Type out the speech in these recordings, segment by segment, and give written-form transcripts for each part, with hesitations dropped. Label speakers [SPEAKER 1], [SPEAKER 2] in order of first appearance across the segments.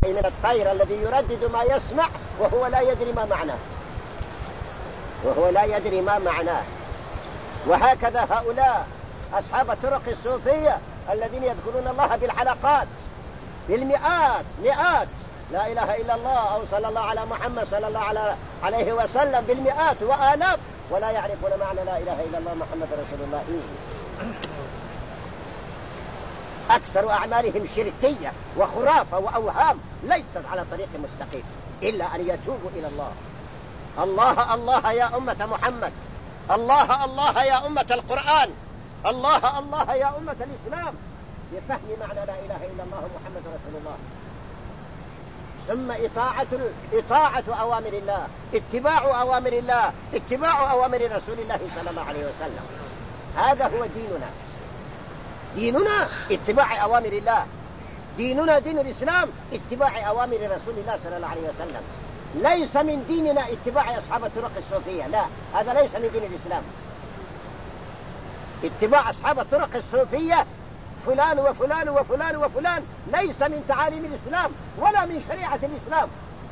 [SPEAKER 1] من الطير الذي يردد ما يسمع وهو لا يدري ما معناه. وهكذا هؤلاء أصحاب الطرق الصوفية الذين يذكرون الله بالحلقات بالمئات لا إله إلا الله أو صلى الله على محمد صلى الله عليه وسلم بالمئات وآلاف ولا يعرفون معنى لا إله إلا الله محمد رسول الله. أكثر أعمالهم شركية وخرافة وأوهام ليست على طريق مستقيم إلا أن يتوبوا إلى الله. الله الله يا أمة محمد، الله الله يا أمة القرآن، الله الله يا أمة الإسلام بفهم معنى لا إله إلا الله محمد رسول الله. ثم إطاعة أوامر الله، اتباع أوامر الله، اتباع أوامر رسول الله صلى الله عليه وسلم. هذا هو ديننا اتباع أوامر الله. ديننا دين الإسلام اتباع أوامر رسول الله صلى الله عليه وسلم. ليس من ديننا اتباع أصحاب الطرق الصوفية، لا، هذا ليس من دين الإسلام. اتباع أصحاب الطرق الصوفية فلان وفلان وفلان وفلان ليس من تعاليم الإسلام ولا من شريعة الإسلام.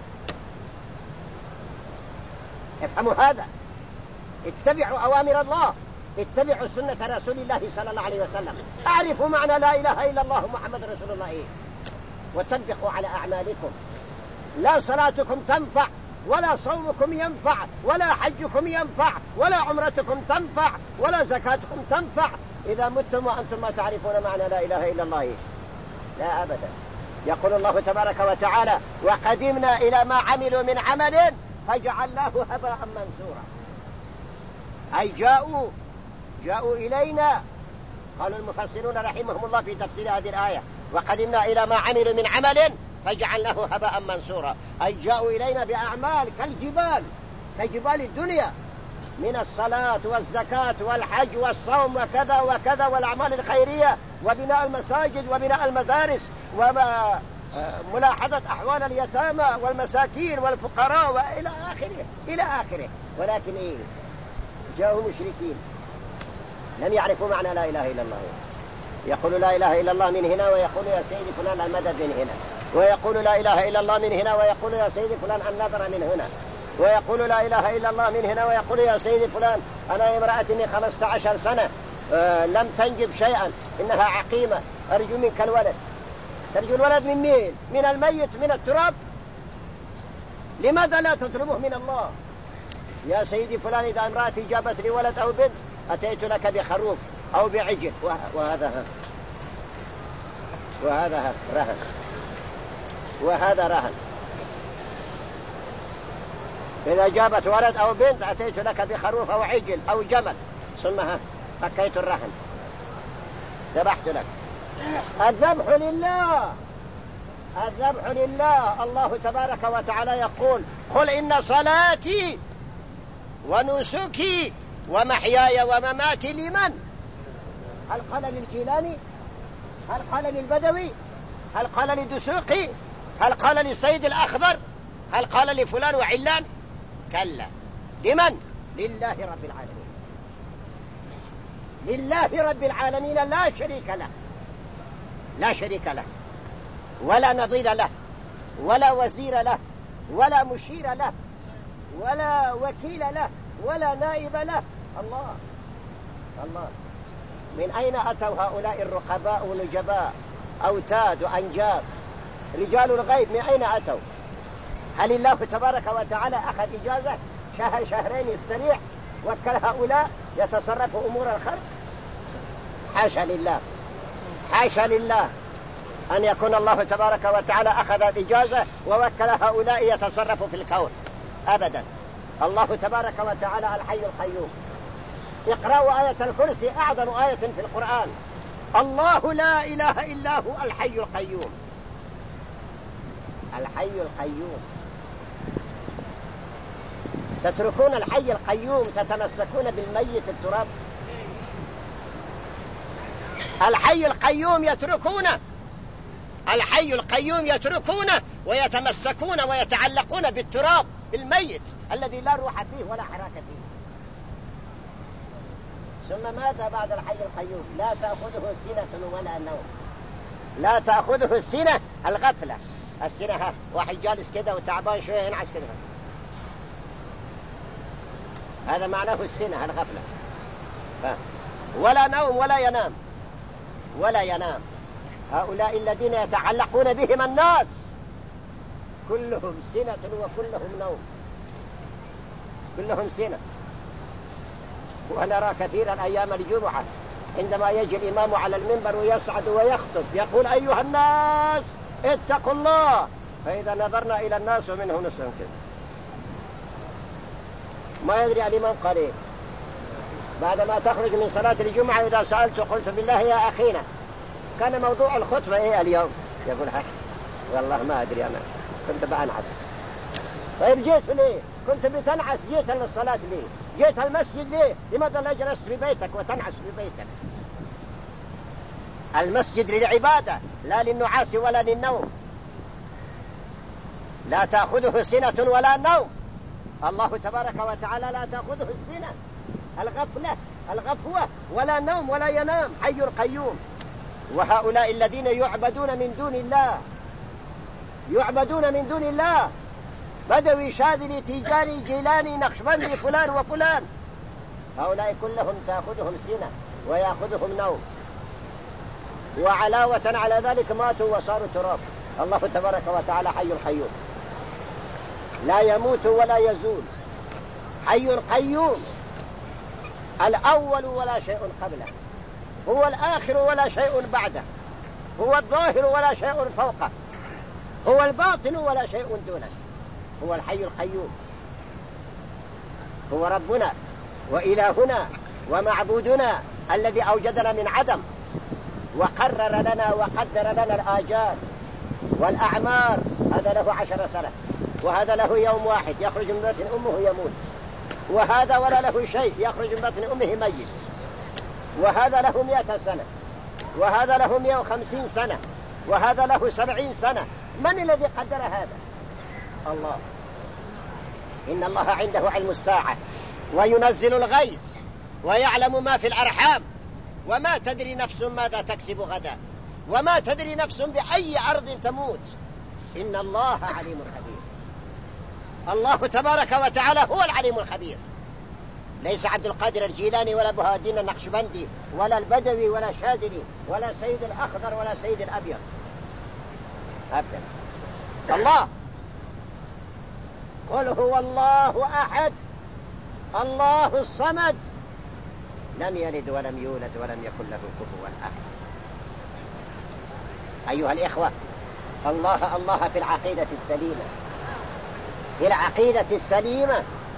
[SPEAKER 1] افهموا هذا. اتبعوا أوامر الله، اتبعوا سنة رسول الله صلى الله عليه وسلم، اعرفوا معنى لا إله إلا الله محمد رسول الله وطبقوا على أعمالكم. لا صلاتكم تنفع ولا صومكم ينفع ولا حجكم ينفع ولا عمرتكم تنفع ولا زكاتكم تنفع إذا متم وأنتم ما تعرفون معنى لا إله إلا الله. لا أبدا. يقول الله تبارك وتعالى: وقدمنا إلى ما عملوا من عمل فجعلناه هباء منثورا. أي جاءوا إلينا. قالوا المفسرون رحمهم الله في تفسير هذه الآية: وقدمنا إلى ما عملوا من عمل فجعلناه هباء منثورا. أي جاءوا إلينا بأعمال كجبال الدنيا من الصلاة والزكاة والحج والصوم وكذا وكذا والأعمال الخيرية وبناء المساجد وبناء المدارس وملاحظة أحوال اليتامى والمساكين والفقراء وإلى آخره. ولكن جاءوا مشركين لم يعرفوا معنى لا إله إلا الله. يقول لا إله إلا الله من هنا ويقول يا سيدي فلان المدد من هنا، ويقول لا إله إلا الله من هنا ويقول يا سيدي فلان النذر من هنا، ويقول لا إله إلا الله من هنا ويقول يا سيدي فلان أنا امرأتي من 15 سنة لم تنجب شيئا إنها عقيمة أرجو منك الولد. ترجو الولد من مين؟ من الميت، من التراب. لماذا لا تطلبه من الله؟ يا سيدي فلان إذا امرأتي جابت لي ولد أو بنت أتيت لك بخروف أو بعجل. وهذا رهن، وهذا رهن. إذا جابت ولد أو بنت أتيت لك بخروف أو عجل أو جمل ثم فكيت الرهن ذبحت لك. الذبح لله، الذبح لله. الله تبارك وتعالى يقول: قل إن صلاتي ونسكي ومحياي ومماتي لمن؟ هل قال للجيلاني؟ هل قال للبدوي؟ هل قال لدسوقي؟ هل قال للسيد الأخضر؟ هل قال لفلان وعلان؟ كلا. لمن؟ لله رب العالمين. لله رب العالمين لا شريك له، لا شريك له ولا نظير له ولا وزير له ولا مشير له ولا وكيل له ولا نائب له. الله. من أين أتوا هؤلاء الرقباء ونجباء أوتاد وأنجاب رجال الغيب؟ من أين أتوا؟ هل الله تبارك وتعالى أخذ إجازة شهر شهرين يستريح وكل هؤلاء يتصرفوا أمور الخلق؟ حاشا لله، حاشا لله أن يكون الله تبارك وتعالى أخذ الإجازة ووكل هؤلاء يتصرفوا في الكون أبدا. الله تبارك وتعالى الحي القيوم. اقرأوا آية الكرسي، أعظم آية في القرآن. الله لا إله إلا هو الحي القيوم. الحي القيوم. تتركون الحي القيوم تتمسكون بالميت التراب. الحي القيوم يتركونه، الحي القيوم يتركونه ويتمسكون ويتعلقون بالتراب الميت الذي لا روح فيه ولا حراك فيه. ثم ماذا بعد الحي القيوم؟ لا تأخذه سنة ولا نوم. لا تأخذه السنة الغفلة السنة واحد جالس كده وتعبان شوية ينعس كده، هذا معناه السنة الغفلة. ولا نوم ولا ينام ولا ينام. هؤلاء الذين يتعلقون بهم الناس كلهم سنة وكلهم نوم، كلهم سنة. ونرى كثيرا أيام الجمعة عندما يجي الإمام على المنبر ويصعد ويخطب يقول أيها الناس اتقوا الله، فإذا نظرنا إلى الناس ومنه نسلم كده ما يدري الإمام قريب. بعدما تخرج من صلاة الجمعة إذا سألت قلت بالله يا أخينا كان موضوع الخطبة إيه اليوم؟ يقول والله ما أدري أنا كنت بأنعس. طيب جيت ليه؟ كنت بتنعس، جيت للصلاة ليه؟ جيت المسجد ليه؟ لماذا لا جلست في بيتك وتنعس في بيتك؟ المسجد للعبادة لا للنعاس ولا للنوم. لا تأخذه سنة ولا نوم. الله تبارك وتعالى لا تأخذه السنة، الغفوة ولا نوم ولا ينام، حي القيوم. وهؤلاء الذين يعبدون من دون الله، يعبدون من دون الله، بدوي شاذلي تيجاني جيلاني نقشبندي فلان وفلان، هؤلاء كلهم تأخذهم سنة ويأخذهم نوم، وعلاوة على ذلك ماتوا وصاروا تراب. الله تبارك وتعالى حي القيوم لا يموت ولا يزول، حي القيوم، الأول ولا شيء قبله، هو الآخر ولا شيء بعده، هو الظاهر ولا شيء فوقه، هو الباطن ولا شيء دونه، هو الحي القيوم، هو ربنا وإلهنا ومعبودنا الذي أوجدنا من عدم وقرر لنا وقدر لنا الآجال والأعمار. هذا له 10 سنة، وهذا له يوم واحد يخرج من بطن أمه يموت، وهذا ولا له شيء يخرج من بطن أمه ميت، وهذا له 100 سنة، وهذا له 150 سنة، وهذا له 70 سنة. من الذي قدر هذا؟ الله. إن الله عنده علم الساعة وينزل الغيث ويعلم ما في الأرحام وما تدري نفس ماذا تكسب غدا وما تدري نفس بأي أرض تموت. إن الله عليم خبير. الله تبارك وتعالى هو العليم الخبير، ليس عبد القادر الجيلاني ولا بهادين النقشبندي ولا البدوي ولا شاذلي ولا سيد الأخضر ولا سيد الأبيض أبدا. الله. قل هو الله أحد الله الصمد لم يلد ولم يولد ولم يكن له كفوا أحد. أيها الإخوة، الله في العقيدة السليمة، في العقيدة السليمة.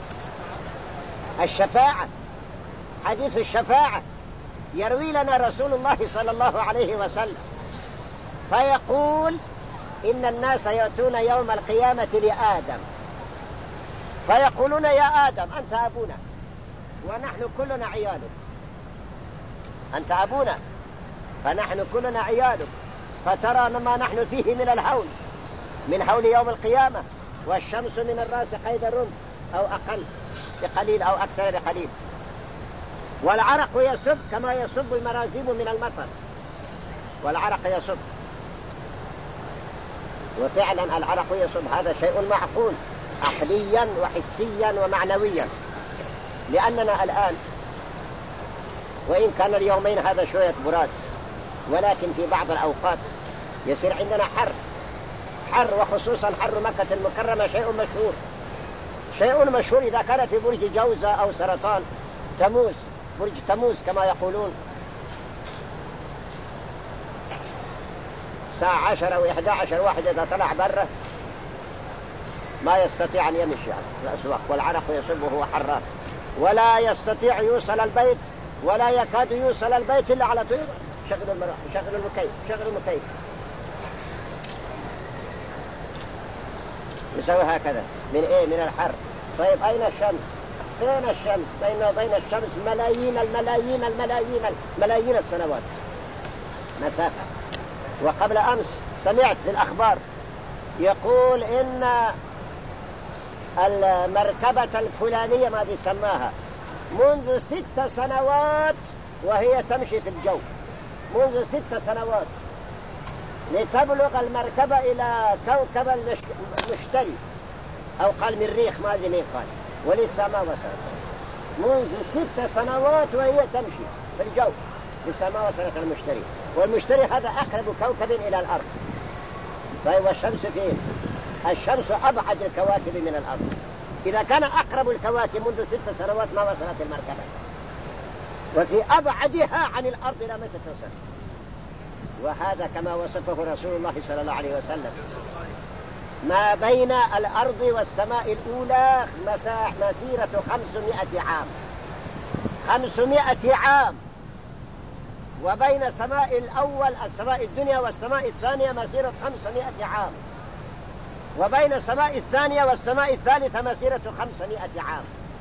[SPEAKER 1] الشفاعة، حديث الشفاعة يروي لنا رسول الله صلى الله عليه وسلم فيقول إن الناس يأتون يوم القيامة لآدم فيقولون يا آدم أنت أبونا ونحن كلنا عيالك، أنت أبونا فنحن كلنا عيالك، فترى ما نحن فيه من الهول، من هول يوم القيامة، والشمس من الرأس قيد الرمح أو أقل بقليل أو أكثر بقليل، والعرق يصب كما يصب المرازيم من المطر، والعرق يصب، وفعلا العرق يصب. هذا شيء معقول عقليا وحسيا ومعنويا، لأننا الآن وإن كان اليومين هذا شوية براد، ولكن في بعض الأوقات يصير عندنا حر، وخصوصا حر مكة المكرمة شيء مشهور إذا كان في برج جوزة أو سرطان تموز، برج تموز كما يقولون، الساعة 10 أو 11 واحد إذا طلع برا ما يستطيع أن يمشي في الأسواق، والعرق يصب وهو حرار، ولا يستطيع يوصل البيت، ولا يكاد يوصل البيت إلا على طول شغل المروحة، شغل المكيف يسوي هكذا من إيه؟ من الحر. طيب أين الشمس؟ فين الشمس؟ بينه وبين الشمس ملايين السنوات مسافة. وقبل أمس سمعت في الأخبار يقول إن المركبة الفلانية ما دي سماها منذ 6 سنوات وهي تمشي في الجو، منذ 6 سنوات لتبلغ المركبة إلى كوكب المشتري، أو قال مريخ، ما أدري مين قال، ولسه ما وصلت. منذ 6 سنوات وهي تمشي في الجو، لسه ما وصلت المشتري. والمشتري هذا أقرب كوكب إلى الأرض. طيب والشمس فين؟ الشمس أبعد الكواكب من الأرض. إذا كان أقرب الكواكب منذ 6 سنوات ما وصلت المركبة، وفي أبعدها عن الأرض لا متى توصل. وهذا كما وصفه رسول الله صلى الله عليه وسلم: ما بين الأرض والسماء الأولى مسيرة 500 عام. 500 عام. وبين السماء الأول السماء الدنيا والسماء الثانية مسيرة 500 عام. وبين السماء الثانية والسماء الثالثة مسيرة 500 عام.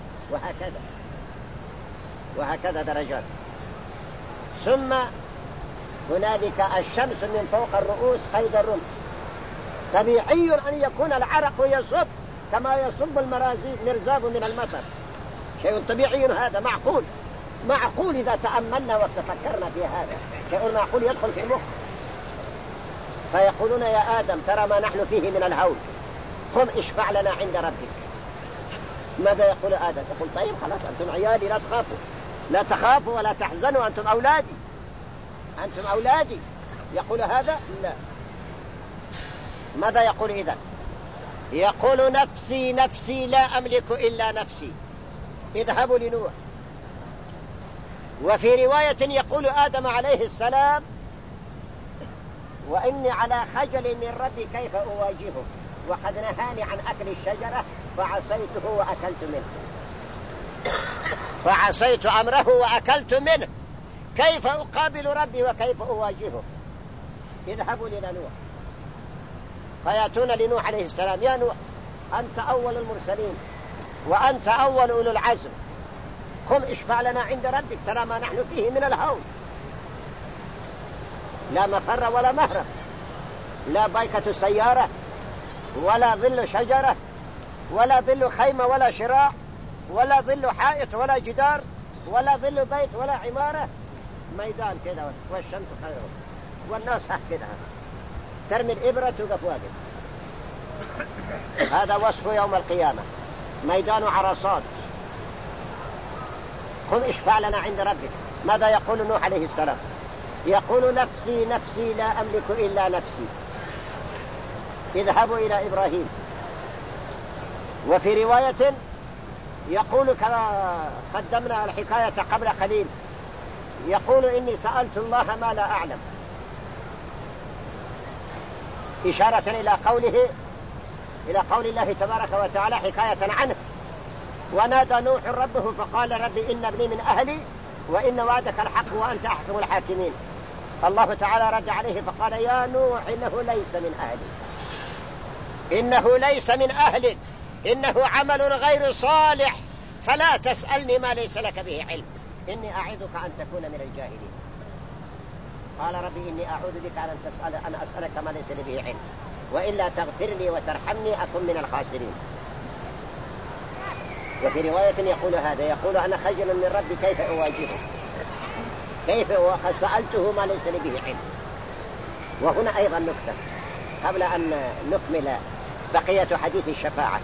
[SPEAKER 1] وهكذا درجات. ثم هنالك الشمس من فوق الرؤوس قيد الرمح. طبيعي أن يكون العرق يصب كما يصب المرزاب من المطر، شيء طبيعي هذا، معقول إذا تأملنا وتفكرنا في هذا، شيء معقول يدخل في المخ. فيقولون: يا آدم ترى ما نحن فيه من الهول، قم اشفع لنا عند ربك. ماذا يقول آدم؟ يقول: طيب خلاص، أنتم عيالي، لا تخافوا ولا تحزنوا، أنتم أولادي. يقول هذا؟ لا. ماذا يقول إذن؟ يقول: نفسي نفسي لا أملك إلا نفسي، اذهبوا لنوح. وفي رواية يقول آدم عليه السلام: وإني على خجل من ربي كيف أواجهه، وقد نهاني عن أكل الشجرة فعصيته وأكلت منه. فعصيت أمره وأكلت منه، كيف أقابل ربي وكيف أواجهه؟ اذهبوا إلى نوح. فيأتون لنوح عليه السلام: يا نوح، أنت أول المرسلين وأنت أول أولو العزم، قم اشفع لنا عند ربك، ترى ما نحن فيه من الهول، لا مفر ولا مهرب، لا بايكة سيارة ولا ظل شجرة ولا ظل خيمة ولا شراع ولا ظل حائط ولا جدار ولا ظل بيت ولا عمارة، ميدان كذا والشمس خيره والناس هكذا، ترمي الإبرة توقف واقف. هذا وصف يوم القيامة، ميدان عرصات. قم اشفع لنا عند ربك. ماذا يقول نوح عليه السلام؟ يقول: نفسي نفسي لا أملك إلا نفسي، اذهبوا إلى إبراهيم. وفي رواية يقول كما قدمنا الحكاية قبل قليل، يقول: إني سألت الله ما لا أعلم، إشارة إلى قول الله تبارك وتعالى حكاية عنه: ونادى نوح ربه فقال: ربي إن ابني من أهلي وإن وعدك الحق وأنت أحكم الحاكمين. الله تعالى رد عليه فقال: يا نوح إنه ليس من أهلك، إنه عمل غير صالح، فلا تسألني ما ليس لك به علم، إني أعظك أن تكون من الجاهلين. قال: ربي إني أعوذ بك أن أسألك ما ليس لي به علم، وإلا تغفر لي وترحمني أكن من الخاسرين. وفي رواية يقول هذا، يقول: أنا خجل من ربي كيف أواجهه، وقد سألته ما ليس لي به علم. وهنا أيضا نكتة قبل أن نكمل بقية حديث الشفاعة.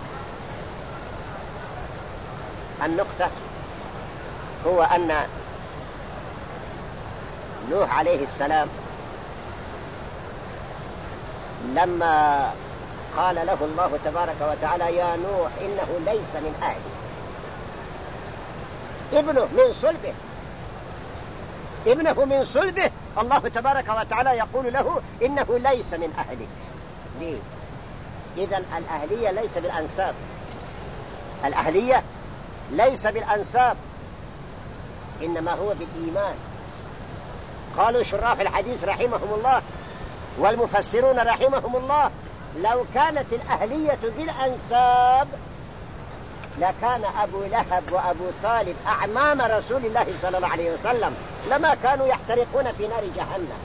[SPEAKER 1] النقطة هو أن نوح عليه السلام لما قال له الله تبارك وتعالى: يا نوح إنه ليس من أهلي، ابنه من صلبه الله تبارك وتعالى يقول له إنه ليس من أهلك. ليه؟ إذن الأهلية ليس بالأنساب، إنما هو بالإيمان. قالوا شراح الحديث رحمهم الله والمفسرون رحمهم الله: لو كانت الأهلية بالأنساب لكان أبو لهب وأبو طالب أعمام رسول الله صلى الله عليه وسلم لما كانوا يحترقون في نار جهنم.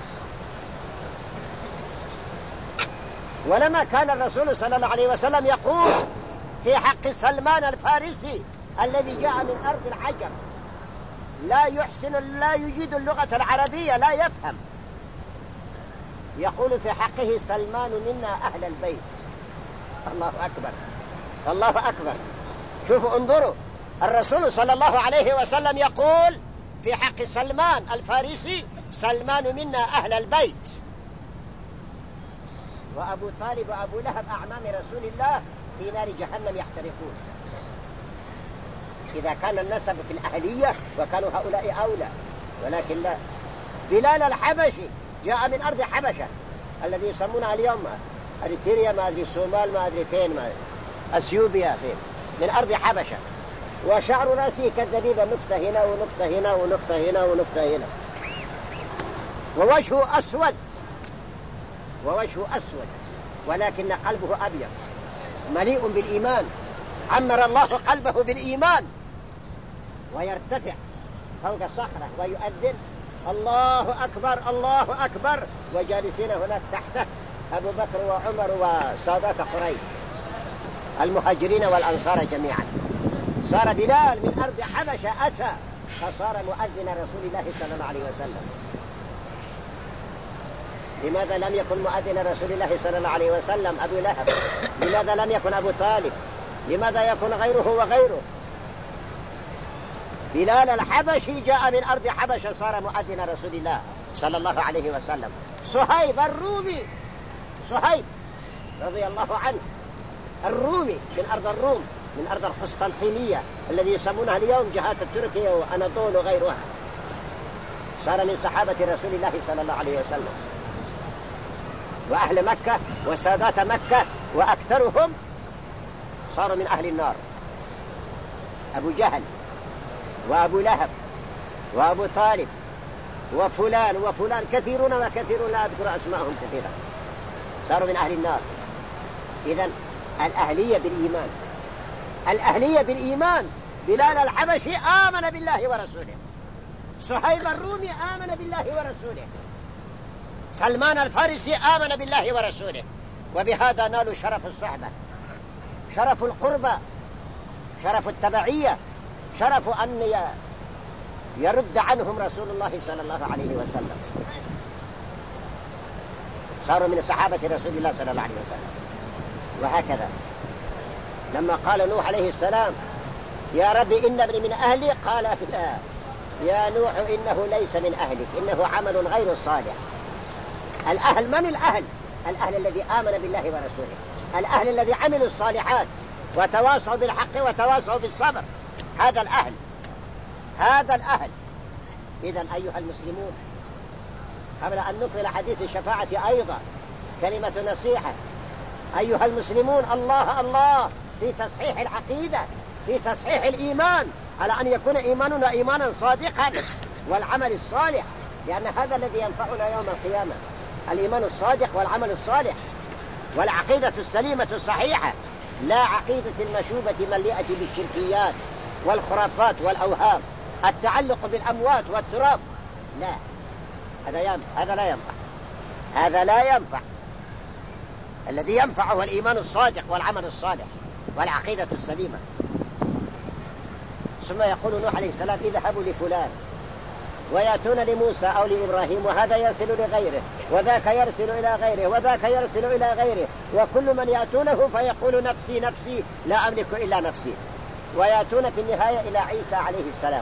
[SPEAKER 1] ولما كان الرسول صلى الله عليه وسلم يقول في حق سلمان الفارسي الذي جاء من أرض العجم لا يجيد اللغة العربية، لا يفهم، يقول في حقه سلمان منا أهل البيت. الله أكبر، الله أكبر. شوفوا انظروا، الرسول صلى الله عليه وسلم يقول في حق سلمان الفارسي سلمان منا أهل البيت. وأبو طالب وأبو لهب أعمام رسول الله في نار جهنم يحترقون. إذا كان النسب في الأهلية وكانوا هؤلاء أولى، ولكن لا. بلال الحبشي جاء من أرض حبشة الذي يسمونها اليوم أريتريا، ما أدري الصومال، ما أدري فين، ما أثيوبيا فين، من أرض حبشة، وشعر رأسه كالزبيبة، نقطة هنا ونقطة هنا ونقطة هنا ونقطة هنا، ووجهه أسود، ووجهه أسود، ولكن قلبه أبيض مليء بالإيمان. عمر الله قلبه بالإيمان، ويرتفع فوق صخرة ويؤذن الله أكبر الله أكبر، وجالسين هناك تحته أبو بكر وعمر وسادات قريش المهاجرين والأنصار جميعا. صار بلال من أرض حبشة أتى فصار مؤذن رسول الله صلى الله عليه وسلم. لماذا لم يكن مؤذن رسول الله صلى الله عليه وسلم أبو لهب؟ لماذا لم يكن أبو طالب؟ لماذا يكون غيره وغيره؟ بلال الحبشي جاء من أرض حبشة صار مؤذن رسول الله صلى الله عليه وسلم. صهيب الرومي، صهيب رضي الله عنه الرومي من أرض الروم، من أرض القسطنطينية الذي يسمونها اليوم جهات تركيا وأناضول وغيرها، صار من صحابة رسول الله صلى الله عليه وسلم. وأهل مكة وسادات مكة وأكثرهم صاروا من أهل النار، أبو جهل وأبو لهب وأبو طالب وفلان وفلان، كثيرون وكثيرون لا أذكر أسماءهم كثيرا، صاروا من أهل النار. إذن الأهلية بالإيمان، الأهلية بالإيمان. بلال الحبشي آمن بالله ورسوله، صهيب الرومي آمن بالله ورسوله، سلمان الفارسي آمن بالله ورسوله، وبهذا نالوا شرف الصحبة، شرف القربة، شرف التبعية، شرف أن يرد عنهم رسول الله صلى الله عليه وسلم. صاروا من صحابة رسول الله صلى الله عليه وسلم. وهكذا لما قال نوح عليه السلام يا رب إن ابني من أهلي، قال لا يا نوح إنه ليس من أهلك، إنه عمل غير صالح. الأهل من الأهل؟ الأهل الذي آمن بالله ورسوله، الأهل الذي عملوا الصالحات وتواصوا بالحق وتواصوا بالصبر، هذا الأهل، هذا الأهل. إذن أيها المسلمون، قبل أن نكمل حديث الشفاعة أيضا كلمة نصيحة. أيها المسلمون، الله الله في تصحيح العقيدة، في تصحيح الإيمان، على أن يكون إيماننا إيمانا صادقا، والعمل الصالح، لأن هذا الذي ينفعنا يوم القيامة، الإيمان الصادق والعمل الصالح والعقيدة السليمة الصحيحة، لا عقيدة المشوبة مليئة بالشركيات والخرافات والأوهام، التعلق بالأموات والتراب، لا، هذا لا ينفع، هذا لا ينفع. الذي ينفع هو الإيمان الصادق والعمل الصالح والعقيدة السليمة. ثم يقول نوح عليه السلام اذهبوا لفلان، ويأتون لموسى أو لإبراهيم، وهذا يرسل لغيره، وذاك يرسل إلى غيره، وذاك يرسل إلى غيره، وكل من يأتونه فيقول نفسي نفسي لا أملك إلا نفسي. ويأتون في النهاية إلى عيسى عليه السلام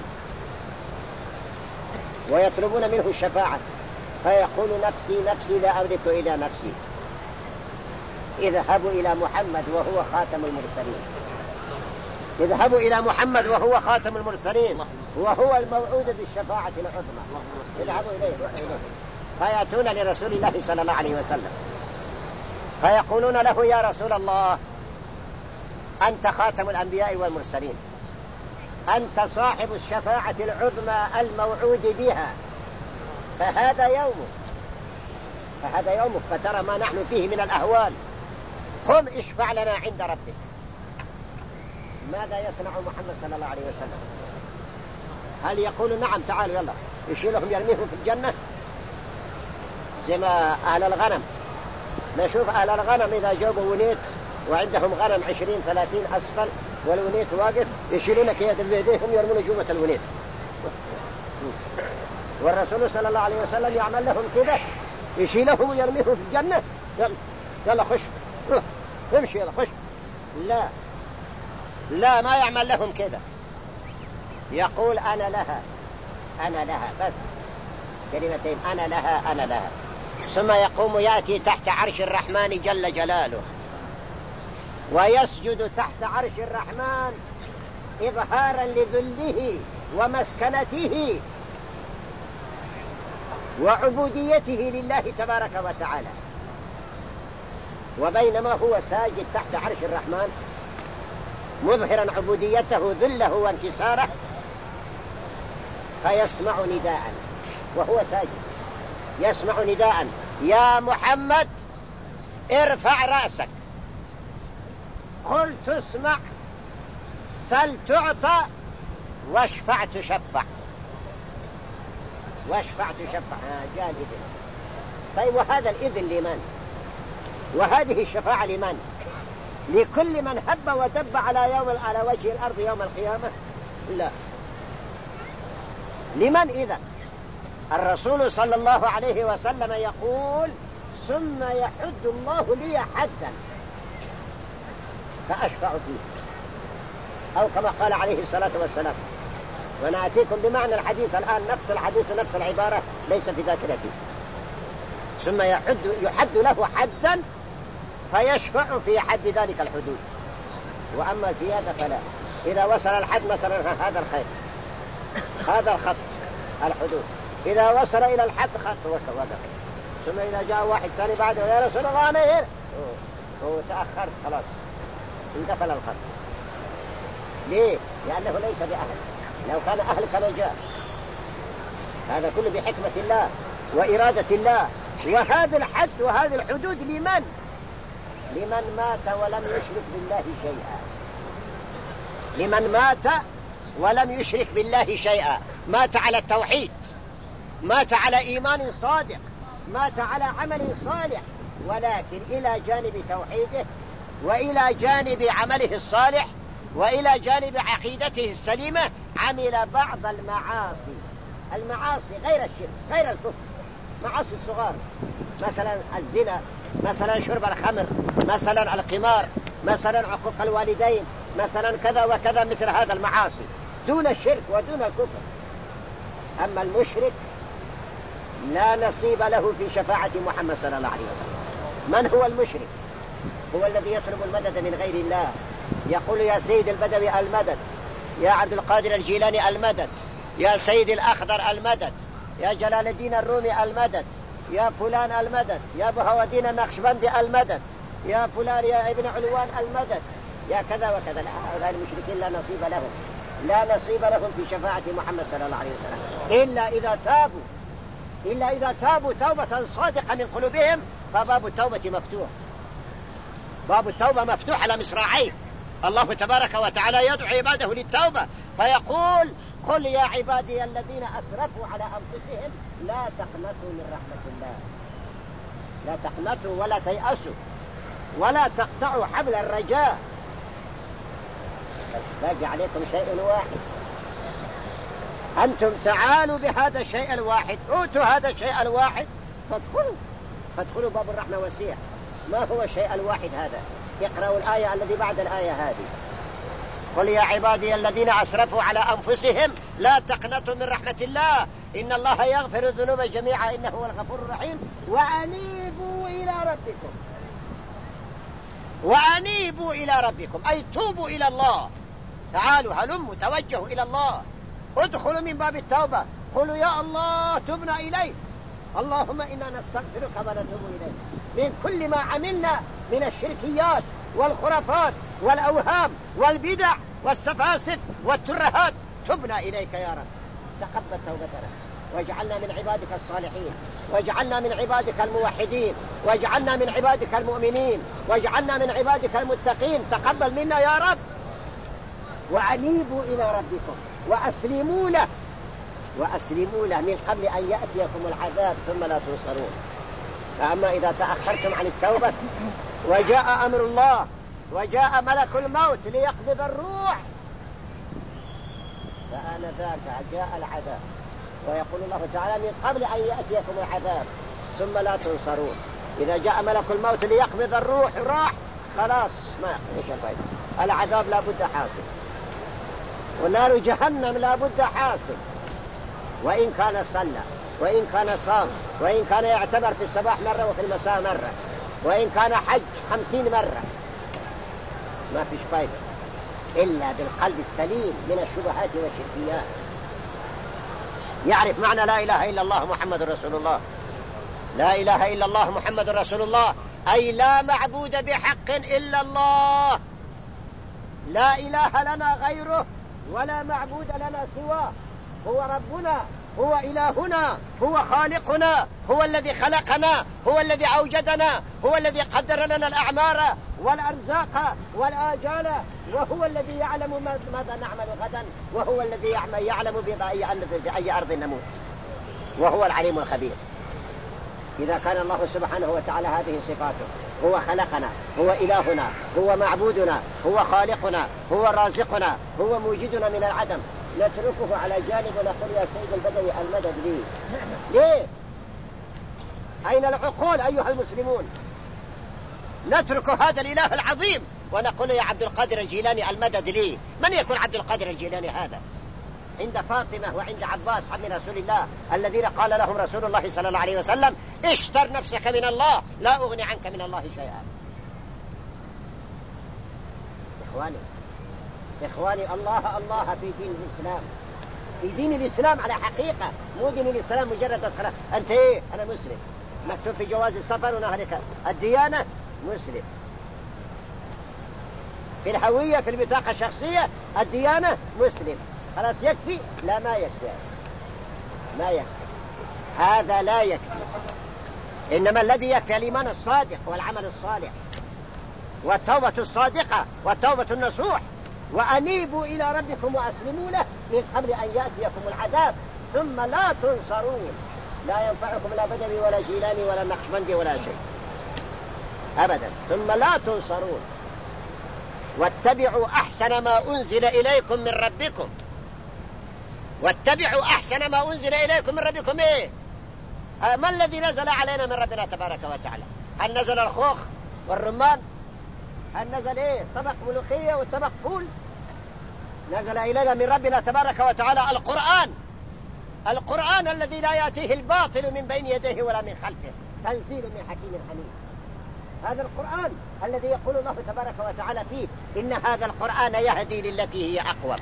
[SPEAKER 1] ويطلبون منه الشفاعة، فيقول نفسي نفسي لا أملك إلا نفسي. اذهبوا إلى محمد وهو خاتم المرسلين، اذهبوا إلى محمد وهو خاتم المرسلين وهو الموعود بالشفاعة العظمى، اذهبوا إليه. فيأتون لرسول الله صلى الله عليه وسلم فيقولون له يا رسول الله أنت خاتم الأنبياء والمرسلين، أنت صاحب الشفاعة العظمى الموعود بها، فهذا يومك، فترى ما نحن فيه من الأهوال، قم اشفع لنا عند ربك. ماذا يصنع محمد صلى الله عليه وسلم؟ هل يقول نعم تعالوا يلا يشيلهم يرميهم في الجنة زي ما أهل الغنم؟ نشوف أهل الغنم إذا جابوا ونيت وعندهم غنم 20-30 أسفل والونيت واقف، يشيلون كيد بيديهم يرمون جومة الونيت. والرسول صلى الله عليه وسلم يعمل لهم كده، يشيلهم ويرميهم في الجنة؟ يلا خش، روح امشي، يلا خش. لا ما يعمل لهم كذا. يقول أنا لها بس، كلمتين، أنا لها. ثم يقوم يأتي تحت عرش الرحمن جل جلاله ويسجد تحت عرش الرحمن إظهارا لذله ومسكنته وعبوديته لله تبارك وتعالى. وبينما هو ساجد تحت عرش الرحمن مظهرا عبوديته ذله وانكساره، فيسمع نداء وهو ساجد، يسمع نداء: يا محمد ارفع رأسك، قل تسمع، سل تعطى، واشفع تشفع. جاء الإذن. طيب وهذا الإذن لمن؟ وهذه الشفاعة لمن؟ لكل من هب ودب على وجه الأرض يوم القيامة؟ لا. لمن إذن؟ الرسول صلى الله عليه وسلم يقول: ثم يحد الله لي حدا فأشفع فيه، أو كما قال عليه الصلاة والسلام. وأنا أتيكم بمعنى الحديث الآن، نفس الحديث نفس العبارة، ليس في ذاكرتي. ثم يحد له حدا فيشفع في حد ذلك الحدود. وأما زيادة فلا. إذا وصل الحد مثلا هذا الخير، هذا الخط الحدود، إذا وصل إلى الحد خط وهذا، ثم إذا جاء واحد ثاني بعده: يا رسول الله أنا هنا، هو تأخرت خلاص، اندفل الخط. ليه؟ لأنه ليس بأهل. لو كان أهل كان جاء. هذا كله بحكمة الله وإرادة الله. وهذا الحد وهذه الحدود لمن مات ولم يشرك بالله شيئا. لمن مات ولم يشرك بالله شيئا، مات على التوحيد، مات على إيمان صادق، مات على عمل صالح، ولكن إلى جانب توحيده وإلى جانب عمله الصالح وإلى جانب عقيدته السليمة عمل بعض المعاصي غير الشرك، غير الكفر، معاصي الصغار، مثلا الزنا، مثلا شرب الخمر، مثلا القمار، مثلا عقوق الوالدين، مثلا كذا وكذا، مثل هذا المعاصي دون الشرك ودون الكفر. أما المشرك لا نصيب له في شفاعة محمد صلى الله عليه وسلم. من هو المشرك؟ هو الذي يطلب المدد من غير الله، يقول: يا سيد البدوي المدد، يا عبد القادر الجيلاني المدد، يا سيد الأخضر المدد، يا جلال الدين الرومي المدد، يا فلان المدد، يا بهاودين النقشبندي المدد، يا فلان يا ابن علوان المدد، يا كذا وكذا. لا، هؤلاء المشركين لا نصيب لهم في شفاعة محمد صلى الله عليه وسلم إلا إذا تابوا توبة صادقة من قلوبهم، فباب التوبة مفتوح. باب التوبة مفتوح على مصراعيه. الله تبارك وتعالى يدعو عباده للتوبة فيقول: قل يا عبادي الذين أسرفوا على أنفسهم لا تقنطوا من رحمة الله. لا تقنطوا ولا تيأسوا ولا تقطعوا حبل الرجاء. باقي عليكم شيء واحد، أنتم تعالوا بهذا الشيء الواحد، أوتوا هذا الشيء الواحد فادخلوا باب الرحمة وسيع. ما هو الشيء الواحد هذا؟ اقرأوا الآية التي بعد الآية هذه: قل يا عبادي الذين أسرفوا على أنفسهم لا تقنطوا من رحمة الله إن الله يغفر الذنوب جميعا إنه هو الغفور الرحيم وأنيبوا إلى ربكم أي توبوا إلى الله. تعالوا هلموا توجهوا إلى الله، ادخلوا من باب التوبة، قولوا: يا الله تبنا إليك، اللهم إنا نستغفرك ونتوب إليك من كل ما عملنا من الشركيات والخرافات والأوهام والبدع والسفاسف والترهات، تبنا إليك يا رب، تقبل توبتنا واجعلنا من عبادك الصالحين، واجعلنا من عبادك الموحدين، واجعلنا من عبادك المؤمنين، واجعلنا من عبادك المتقين، تقبل منا يا رب. وأنيبوا إلى ربكم وأسلموا له من قبل أن يأتيكم العذاب ثم لا تنصرون. فأما إذا تأخرتم عن التوبة وجاء أمر الله وجاء ملك الموت ليقبض الروح، فآنذاك جاء العذاب. ويقول الله تعالى: من قبل أن يأتيكم العذاب ثم لا تنصرون. إذا جاء ملك الموت ليقبض الروح راح خلاص، ما إيش الفائدة. العذاب لا بد حاصل، ونار جهنم لا بد حاصل، وإن كان صلى، وإن كان صام، وإن كان يعتبر في الصباح مرة وفي المساء مرة، وإن كان حج 50 مرة، ما فيش فائدة إلا بالقلب السليم من الشبهات والشركيات. يعرف معنى لا إله إلا الله محمد رسول الله. لا إله إلا الله محمد رسول الله أي لا معبود بحق إلا الله، لا إله لنا غيره ولا معبود لنا سواه. هو ربنا، هو إلهنا، هو خالقنا، هو الذي خلقنا، هو الذي أوجدنا، هو الذي قدر لنا الأعمار والأرزاق والآجال، وهو الذي يعلم ماذا نعمل غدا، وهو الذي يعلم بأي أرض نموت، وهو العليم الخبير. إذا كان الله سبحانه وتعالى هذه صفاته، هو خلقنا، هو إلهنا، هو معبودنا، هو خالقنا، هو رازقنا، هو موجدنا من العدم، نتركه على جانب ونقول يا سيد البدوي المدد لي؟ ليه؟ أين العقول أيها المسلمون؟ نترك هذا الإله العظيم ونقول يا عبد القادر الجيلاني المدد لي. من يكون عبد القادر الجيلاني هذا؟ عند فاطمة وعند عباس عم رسول الله الذين قال لهم رسول الله صلى الله عليه وسلم اشتر نفسك من الله لا أغني عنك من الله شيئا. إخواني الله الله في دين الإسلام، في دين الإسلام على حقيقة، مو دين الإسلام مجرد أسخرة. أنت إيه؟ أنا مسلم، مكتوب في جواز السفر ونهلك الديانة مسلم، في الهوية في البطاقة الشخصية الديانة مسلم، خلاص يكفي؟ لا، ما يكفي، ما يكفي، هذا لا يكفي. إنما الذي يكفي الإيمان الصادق والعمل الصالح والتوبة الصادقة والتوبة النصوح، وأنيبوا إلى ربكم وأسلموا له من قبل أن يأتيكم العذاب ثم لا تنصرون. لا ينفعكم لا بدوي ولا جيلاني ولا نقشبندي ولا شيء أبدا. ثم لا تنصرون. واتبعوا أحسن ما أنزل إليكم من ربكم. واتبعوا أحسن ما أنزل إليكم من ربكم. إيه؟ ما الذي نزل علينا من ربنا تبارك وتعالى؟ هل نزل الخوخ والرمان؟ هل نزل إيه؟ طبق ملوخية وطبق فول؟ نزل إلينا من ربنا تبارك وتعالى القرآن، القرآن الذي لا يأتيه الباطل من بين يديه ولا من خلفه، تنزيل من حكيم حميد. هذا القرآن الذي يقول الله تبارك وتعالى فيه إن هذا القرآن يهدي للتي هي أقوم.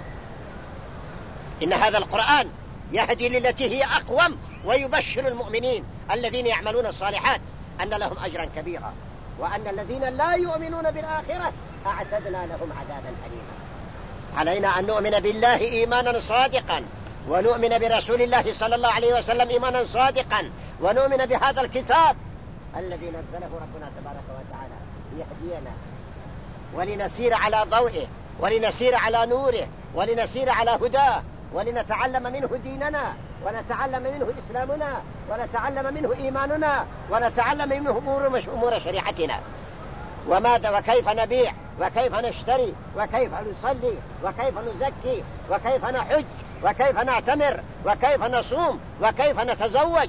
[SPEAKER 1] إن هذا القرآن يهدي للتي هي أقوم ويبشر المؤمنين الذين يعملون الصالحات أن لهم أجرا كبيرا، وأن الذين لا يؤمنون بالآخرة أعتدنا لهم عذابا أليما. علينا أن نؤمن بالله إيمانا صادقا، ونؤمن برسول الله صلى الله عليه وسلم إيمانا صادقا، ونؤمن بهذا الكتاب الذي نزله ربنا تبارك وتعالى ليهدينا ولنسير على ضوئه، ولنسير على نوره، ولنسير على هداه، ولنتعلم منه ديننا، ونتعلم منه إسلامنا، ونتعلم منه إيماننا، ونتعلم منه أمور شريعتنا، وماذا وكيف نبيع، وكيف نشتري، وكيف نصلي، وكيف نزكي، وكيف نحج، وكيف نعتمر، وكيف نصوم، وكيف نتزوج،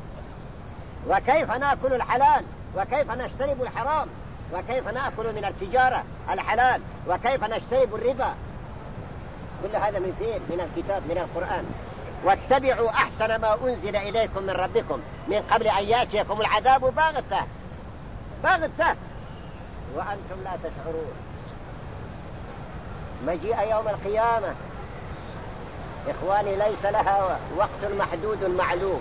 [SPEAKER 1] وكيف نأكل الحلال، وكيف نجتنب الحرام، وكيف نأكل من التجارة الحلال، وكيف نجتنب الربا. كل هذا من فين؟ من الكتاب، من القرآن. واتبعوا أحسن ما أنزل إليكم من ربكم من قبل أن يأتيكم العذاب باغتة باغتة وأنتم لا تشعرون. مجيء يوم القيامة إخواني ليس لها وقت محدود معلوم،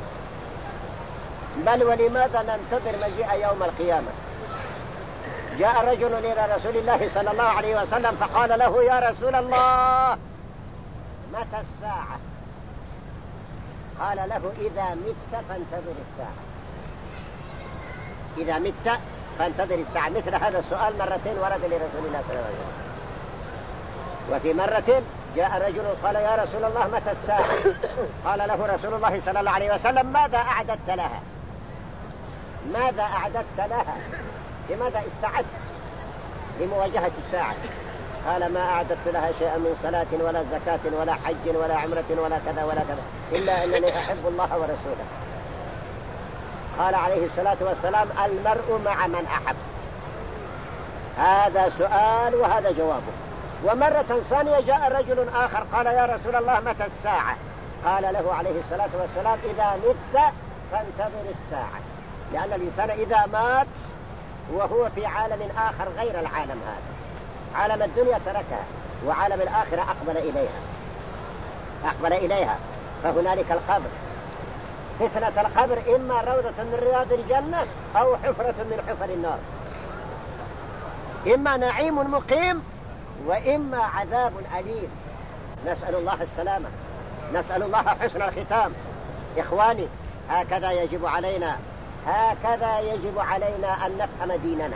[SPEAKER 1] بل ولماذا ننتظر مجيء يوم القيامة؟ جاء رجل إلى رسول الله صلى الله عليه وسلم فقال له يا رسول الله متى الساعة؟ قال له إذا مت فانتظر الساعة. إذا مت فانتظر الساعة. مثل هذا السؤال مرتين ورد لرسول الله صلى الله عليه وسلم. وفي مرة جاء رجل قال يا رسول الله متى الساعة؟ قال له رسول الله صلى الله عليه وسلم ماذا أعددت لها؟ ماذا أعددت لها؟ لماذا استعدت لمواجهة الساعة؟ قال ما أعددت لها شيئا من صلاة ولا زكاة ولا حج ولا عمرة ولا كذا ولا كذا إلا أنني أحب الله ورسوله. قال عليه الصلاة والسلام المرء مع من أحب. هذا سؤال وهذا جوابه. ومرة ثانية جاء رجل آخر قال يا رسول الله متى الساعة؟ قال له عليه الصلاة والسلام إذا مت فانتظر الساعة، لأن الإنسان إذا مات وهو في عالم آخر غير العالم هذا، عالم الدنيا تركها وعالم الآخرة أقبل إليها. فهنالك القبر، فتنة القبر إما روضة من رياض الجنة أو حفرة من حفر النار، إما نعيم مقيم وإما عذاب أليم. نسأل الله السلامة، نسأل الله حسن الختام. إخواني، هكذا يجب علينا أن نفهم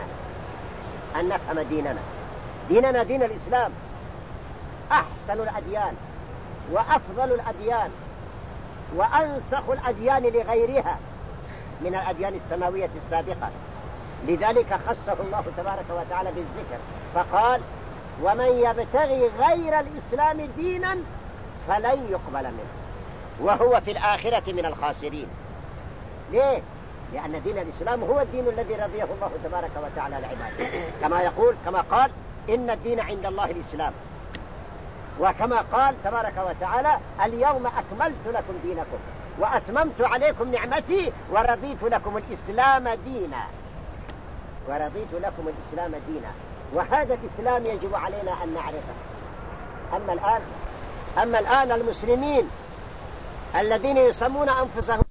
[SPEAKER 1] ديننا دين الإسلام أحسن الأديان وأفضل الأديان وأنسخ الأديان لغيرها من الأديان السماوية السابقة. لذلك خصه الله تبارك وتعالى بالذكر فقال ومن يبتغي غير الإسلام دينا فلن يقبل منه وهو في الآخرة من الخاسرين. ليه؟ لأن دين الإسلام هو الدين الذي رضيه الله تبارك وتعالى لعباده، كما قال إن الدين عند الله الإسلام، وكما قال تبارك وتعالى اليوم أكملت لكم دينكم وأتممت عليكم نعمتي ورضيت لكم الإسلام دينا. وهذا الإسلام يجب علينا أن نعرفه. أما الآن المسلمين الذين يسمون أنفسهم